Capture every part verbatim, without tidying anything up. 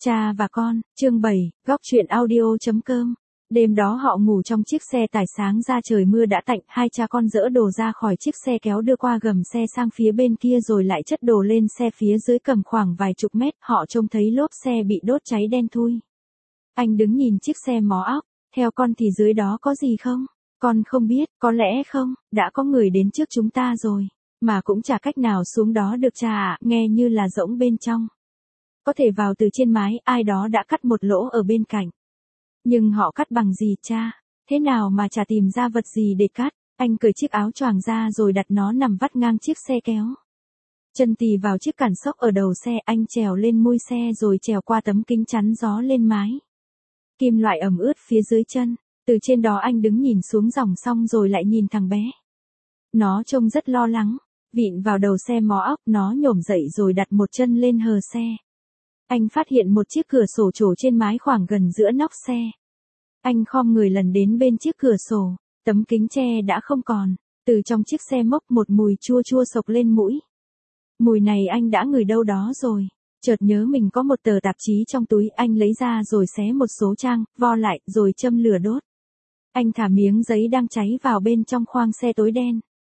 Cha và con, chương bảy, góc truyện audio.com. Đêm đó họ ngủ trong chiếc xe tải, sáng ra trời mưa đã tạnh, hai cha con dỡ đồ ra khỏi chiếc xe kéo đưa qua gầm xe sang phía bên kia rồi lại chất đồ lên xe phía dưới cầm khoảng vài chục mét, họ trông thấy lốp xe bị đốt cháy đen thui. Anh đứng nhìn chiếc xe mó óc, theo con thì dưới đó có gì không? Con không biết, có lẽ không, đã có người đến trước chúng ta rồi, mà cũng chả cách nào xuống đó được cha ạ, nghe như là rỗng bên trong. Có thể vào từ trên mái, ai đó đã cắt một lỗ ở bên cạnh. Nhưng họ cắt bằng gì cha? Thế nào mà chả tìm ra vật gì để cắt? Anh cởi chiếc áo choàng ra rồi đặt nó nằm vắt ngang chiếc xe kéo. Chân tì vào chiếc cản xốc ở đầu xe, anh trèo lên mui xe rồi trèo qua tấm kính chắn gió lên mái. Kim loại ẩm ướt phía dưới chân, từ trên đó anh đứng nhìn xuống dòng sông rồi lại nhìn thằng bé. Nó trông rất lo lắng, vịn vào đầu xe mó óc, nó nhổm dậy rồi đặt một chân lên hờ xe. Anh phát hiện một chiếc cửa sổ trổ trên mái khoảng gần giữa nóc xe. Anh khom người lần đến bên chiếc cửa sổ, tấm kính che đã không còn, từ trong chiếc xe mốc một mùi chua chua sộc lên mũi. Mùi này anh đã ngửi đâu đó rồi, chợt nhớ mình có một tờ tạp chí trong túi, anh lấy ra rồi xé một số trang, vo lại, rồi châm lửa đốt. Anh thả miếng giấy đang cháy vào bên trong khoang xe tối đen.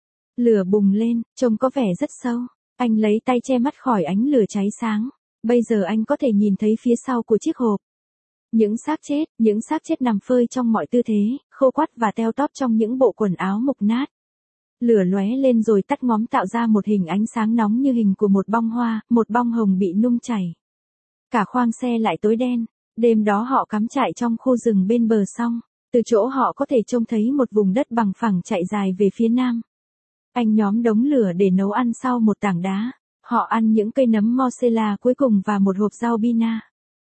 Lửa bùng lên, trông có vẻ rất sâu, anh lấy tay che mắt khỏi ánh lửa cháy sáng. Bây giờ anh có thể nhìn thấy phía sau của chiếc hộp. Những xác chết, những xác chết nằm phơi trong mọi tư thế, khô quắt và teo tóp trong những bộ quần áo mục nát. Lửa lóe lên rồi tắt ngóm tạo ra một hình ánh sáng nóng như hình của một bông hoa, một bông hồng bị nung chảy. Cả khoang xe lại tối đen. Đêm đó họ cắm trại trong khu rừng bên bờ sông, từ chỗ họ có thể trông thấy một vùng đất bằng phẳng chạy dài về phía nam. Anh nhóm đống lửa để nấu ăn sau một tảng đá. Họ ăn những cây nấm mozzarella cuối cùng và một hộp rau bina.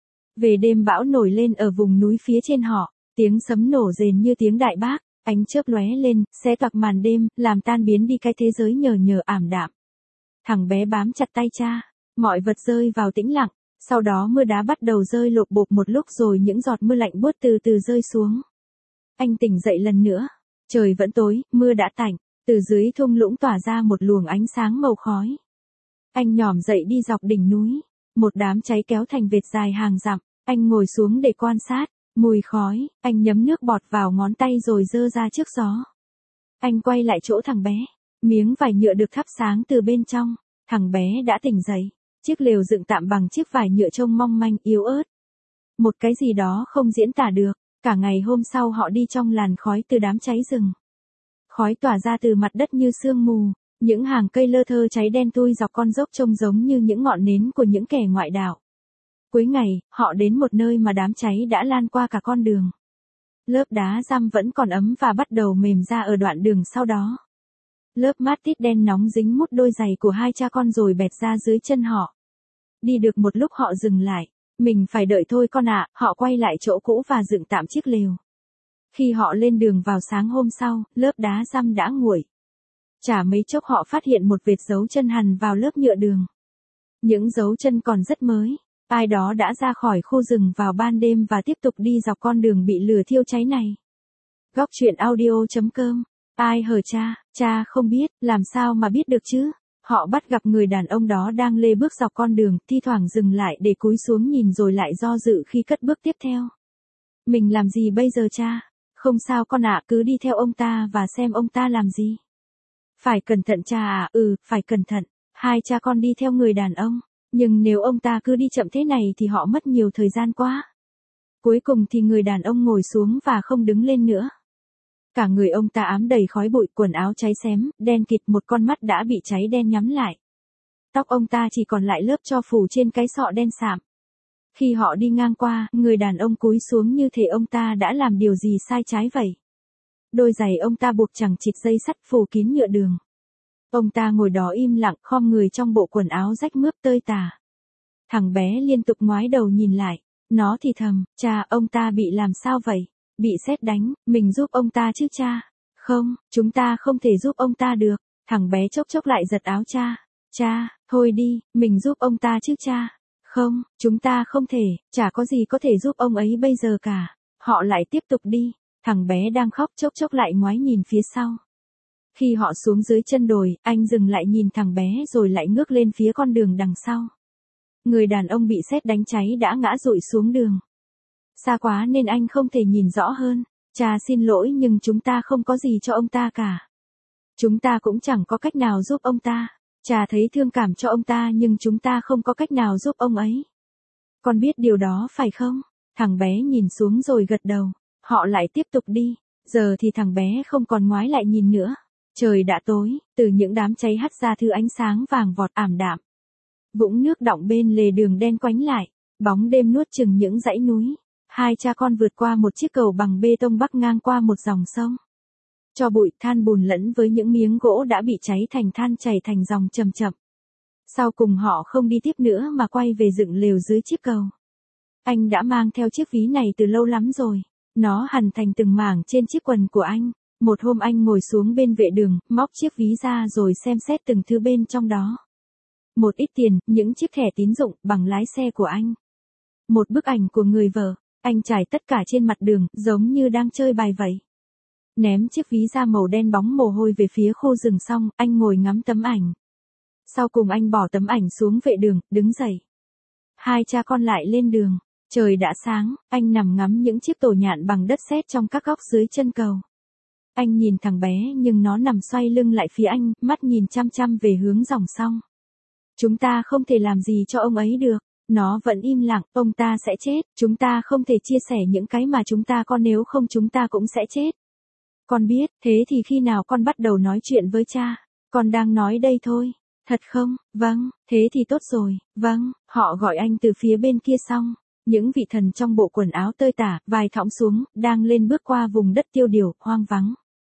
Về đêm bão nổi lên ở vùng núi phía trên họ, tiếng sấm nổ rền như tiếng đại bác, ánh chớp lóe lên, xé toạc màn đêm, làm tan biến đi cái thế giới nhờ nhờ ảm đạm. Thằng bé bám chặt tay cha, mọi vật rơi vào tĩnh lặng, sau đó mưa đá bắt đầu rơi lộp bộp một lúc rồi những giọt mưa lạnh buốt từ từ rơi xuống. Anh tỉnh dậy lần nữa, trời vẫn tối, mưa đã tạnh, từ dưới thung lũng tỏa ra một luồng ánh sáng màu khói. Anh nhòm dậy đi dọc đỉnh núi, một đám cháy kéo thành vệt dài hàng dặm, anh ngồi xuống để quan sát, mùi khói, anh nhấm nước bọt vào ngón tay rồi dơ ra trước gió. Anh quay lại chỗ thằng bé, miếng vải nhựa được thắp sáng từ bên trong, thằng bé đã tỉnh dậy, chiếc lều dựng tạm bằng chiếc vải nhựa trông mong manh yếu ớt. Một cái gì đó không diễn tả được, cả ngày hôm sau họ đi trong làn khói từ đám cháy rừng. Khói tỏa ra từ mặt đất như sương mù. Những hàng cây lơ thơ cháy đen thui dọc con dốc trông giống như những ngọn nến của những kẻ ngoại đạo. Cuối ngày, họ đến một nơi mà đám cháy đã lan qua cả con đường. Lớp đá răm vẫn còn ấm và bắt đầu mềm ra ở đoạn đường sau đó. Lớp mát tít đen nóng dính mút đôi giày của hai cha con rồi bẹt ra dưới chân họ. Đi được một lúc họ dừng lại. Mình phải đợi thôi con ạ, họ quay lại chỗ cũ và dựng tạm chiếc lều. Khi họ lên đường vào sáng hôm sau, lớp đá răm đã nguội. Chả mấy chốc họ phát hiện một vệt dấu chân hằn vào lớp nhựa đường. Những dấu chân còn rất mới, ai đó đã ra khỏi khu rừng vào ban đêm và tiếp tục đi dọc con đường bị lửa thiêu cháy này. Góc truyện audio.com. Ai hờ cha, cha không biết, làm sao mà biết được chứ? Họ bắt gặp người đàn ông đó đang lê bước dọc con đường, thi thoảng dừng lại để cúi xuống nhìn rồi lại do dự khi cất bước tiếp theo. Mình làm gì bây giờ cha? Không sao con ạ, cứ đi theo ông ta và xem ông ta làm gì. Phải cẩn thận cha à, ừ, phải cẩn thận. Hai cha con đi theo người đàn ông, nhưng nếu ông ta cứ đi chậm thế này thì họ mất nhiều thời gian quá. Cuối cùng thì người đàn ông ngồi xuống và không đứng lên nữa. Cả người ông ta ám đầy khói bụi, quần áo cháy xém, đen kịt, một con mắt đã bị cháy đen nhắm lại. Tóc ông ta chỉ còn lại lớp tro phủ trên cái sọ đen sạm. Khi họ đi ngang qua, người đàn ông cúi xuống như thể ông ta đã làm điều gì sai trái vậy. Đôi giày ông ta buộc chằng chịt dây sắt phủ kín nhựa đường. Ông ta ngồi đó im lặng, khom người trong bộ quần áo rách mướp tơi tả. Thằng bé liên tục ngoái đầu nhìn lại, nó thì thầm, cha, ông ta bị làm sao vậy? Bị sét đánh, mình giúp ông ta chứ cha? Không, chúng ta không thể giúp ông ta được. Thằng bé chốc chốc lại giật áo cha. Cha, thôi đi, mình giúp ông ta chứ cha? Không, chúng ta không thể, chả có gì có thể giúp ông ấy bây giờ cả. Họ lại tiếp tục đi. Thằng bé đang khóc chốc chốc lại ngoái nhìn phía sau. Khi họ xuống dưới chân đồi, anh dừng lại nhìn thằng bé rồi lại ngước lên phía con đường đằng sau. Người đàn ông bị sét đánh cháy đã ngã rụi xuống đường. Xa quá nên anh không thể nhìn rõ hơn. Cha xin lỗi nhưng chúng ta không có gì cho ông ta cả. Chúng ta cũng chẳng có cách nào giúp ông ta. Cha thấy thương cảm cho ông ta nhưng chúng ta không có cách nào giúp ông ấy. Con biết điều đó phải không? Thằng bé nhìn xuống rồi gật đầu. Họ lại tiếp tục đi. Giờ thì thằng bé không còn ngoái lại nhìn nữa. Trời đã tối, từ những đám cháy hắt ra thứ ánh sáng vàng vọt ảm đạm. Vũng nước đọng bên lề đường đen quánh lại, bóng đêm nuốt chửng những dãy núi. Hai cha con vượt qua một chiếc cầu bằng bê tông bắc ngang qua một dòng sông. Cho bụi than bùn lẫn với những miếng gỗ đã bị cháy thành than chảy thành dòng chậm chậm. Sau cùng họ không đi tiếp nữa mà quay về dựng lều dưới chiếc cầu. Anh đã mang theo chiếc ví này từ lâu lắm rồi. Nó hằn thành từng mảng trên chiếc quần của anh. Một hôm anh ngồi xuống bên vệ đường, móc chiếc ví ra rồi xem xét từng thứ bên trong đó. Một ít tiền, những chiếc thẻ tín dụng, bằng lái xe của anh. Một bức ảnh của người vợ, anh trải tất cả trên mặt đường, giống như đang chơi bài vậy. Ném chiếc ví da màu đen bóng mồ hôi về phía khu rừng xong, anh ngồi ngắm tấm ảnh. Sau cùng anh bỏ tấm ảnh xuống vệ đường, đứng dậy. Hai cha con lại lên đường. Trời đã sáng, anh nằm ngắm những chiếc tổ nhạn bằng đất sét trong các góc dưới chân cầu. Anh nhìn thằng bé nhưng nó nằm xoay lưng lại phía anh, mắt nhìn chăm chăm về hướng dòng sông. Chúng ta không thể làm gì cho ông ấy được. Nó vẫn im lặng, ông ta sẽ chết. Chúng ta không thể chia sẻ những cái mà chúng ta có, nếu không chúng ta cũng sẽ chết. Con biết, thế thì khi nào con bắt đầu nói chuyện với cha? Con đang nói đây thôi. Thật không? Vâng, thế thì tốt rồi. Vâng, họ gọi anh từ phía bên kia xong. Những vị thần trong bộ quần áo tơi tả, vai thõng xuống, đang lên bước qua vùng đất tiêu điều, hoang vắng.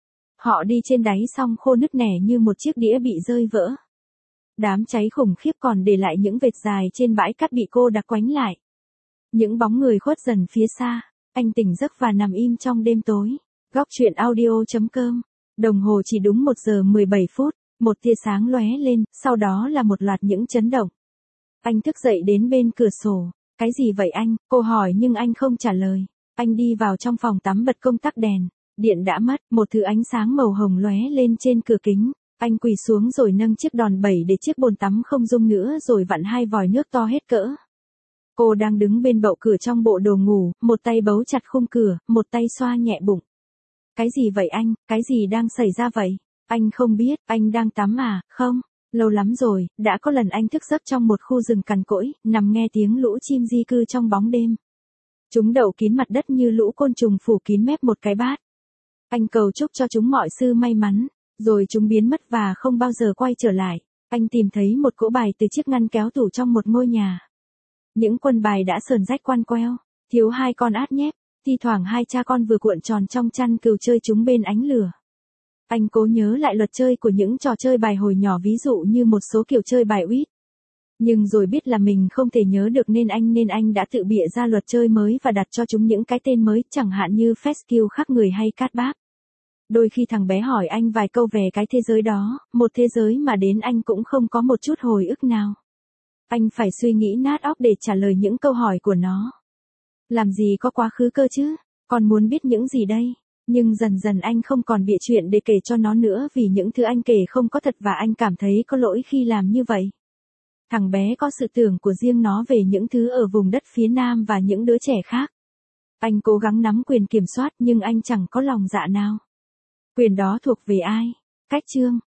Họ đi trên đáy sông khô nứt nẻ như một chiếc đĩa bị rơi vỡ. Đám cháy khủng khiếp còn để lại những vệt dài trên bãi cát bị cô đặc quánh lại. Những bóng người khuất dần phía xa. Anh tỉnh giấc và nằm im trong đêm tối. Góc truyện audio chấm com. Đồng hồ chỉ đúng một giờ mười bảy phút. Một tia sáng lóe lên, sau đó là một loạt những chấn động. Anh thức dậy đến bên cửa sổ. Cái gì vậy anh? Cô hỏi nhưng anh không trả lời. Anh đi vào trong phòng tắm bật công tắc đèn. Điện đã mất, một thứ ánh sáng màu hồng lóe lên trên cửa kính. Anh quỳ xuống rồi nâng chiếc đòn bẩy để chiếc bồn tắm không rung nữa rồi vặn hai vòi nước to hết cỡ. Cô đang đứng bên bậu cửa trong bộ đồ ngủ, một tay bấu chặt khung cửa, một tay xoa nhẹ bụng. Cái gì vậy anh? Cái gì đang xảy ra vậy? Anh không biết, anh đang tắm à? Không, lâu lắm rồi, đã có lần anh thức giấc trong một khu rừng cằn cỗi, nằm nghe tiếng lũ chim di cư trong bóng đêm. Chúng đậu kín mặt đất như lũ côn trùng phủ kín mép một cái bát. Anh cầu chúc cho chúng mọi sự may mắn, rồi chúng biến mất và không bao giờ quay trở lại. Anh tìm thấy một cỗ bài từ chiếc ngăn kéo tủ trong một ngôi nhà. Những quân bài đã sờn rách quăn queo, thiếu hai con át nhép, thi thoảng hai cha con vừa cuộn tròn trong chăn cừu chơi chúng bên ánh lửa. Anh cố nhớ lại luật chơi của những trò chơi bài hồi nhỏ, ví dụ như một số kiểu chơi bài uýt. Nhưng rồi biết là mình không thể nhớ được nên anh nên anh đã tự bịa ra luật chơi mới và đặt cho chúng những cái tên mới, chẳng hạn như Fescue, khắc người hay cát bác. Đôi khi thằng bé hỏi anh vài câu về cái thế giới đó, một thế giới mà đến anh cũng không có một chút hồi ức nào. Anh phải suy nghĩ nát óc để trả lời những câu hỏi của nó. Làm gì có quá khứ cơ chứ? Con muốn biết những gì đây? Nhưng dần dần anh không còn bịa chuyện để kể cho nó nữa vì những thứ anh kể không có thật và anh cảm thấy có lỗi khi làm như vậy. Thằng bé có sự tưởng của riêng nó về những thứ ở vùng đất phía Nam và những đứa trẻ khác. Anh cố gắng nắm quyền kiểm soát nhưng anh chẳng có lòng dạ nào. Quyền đó thuộc về ai? Cách chương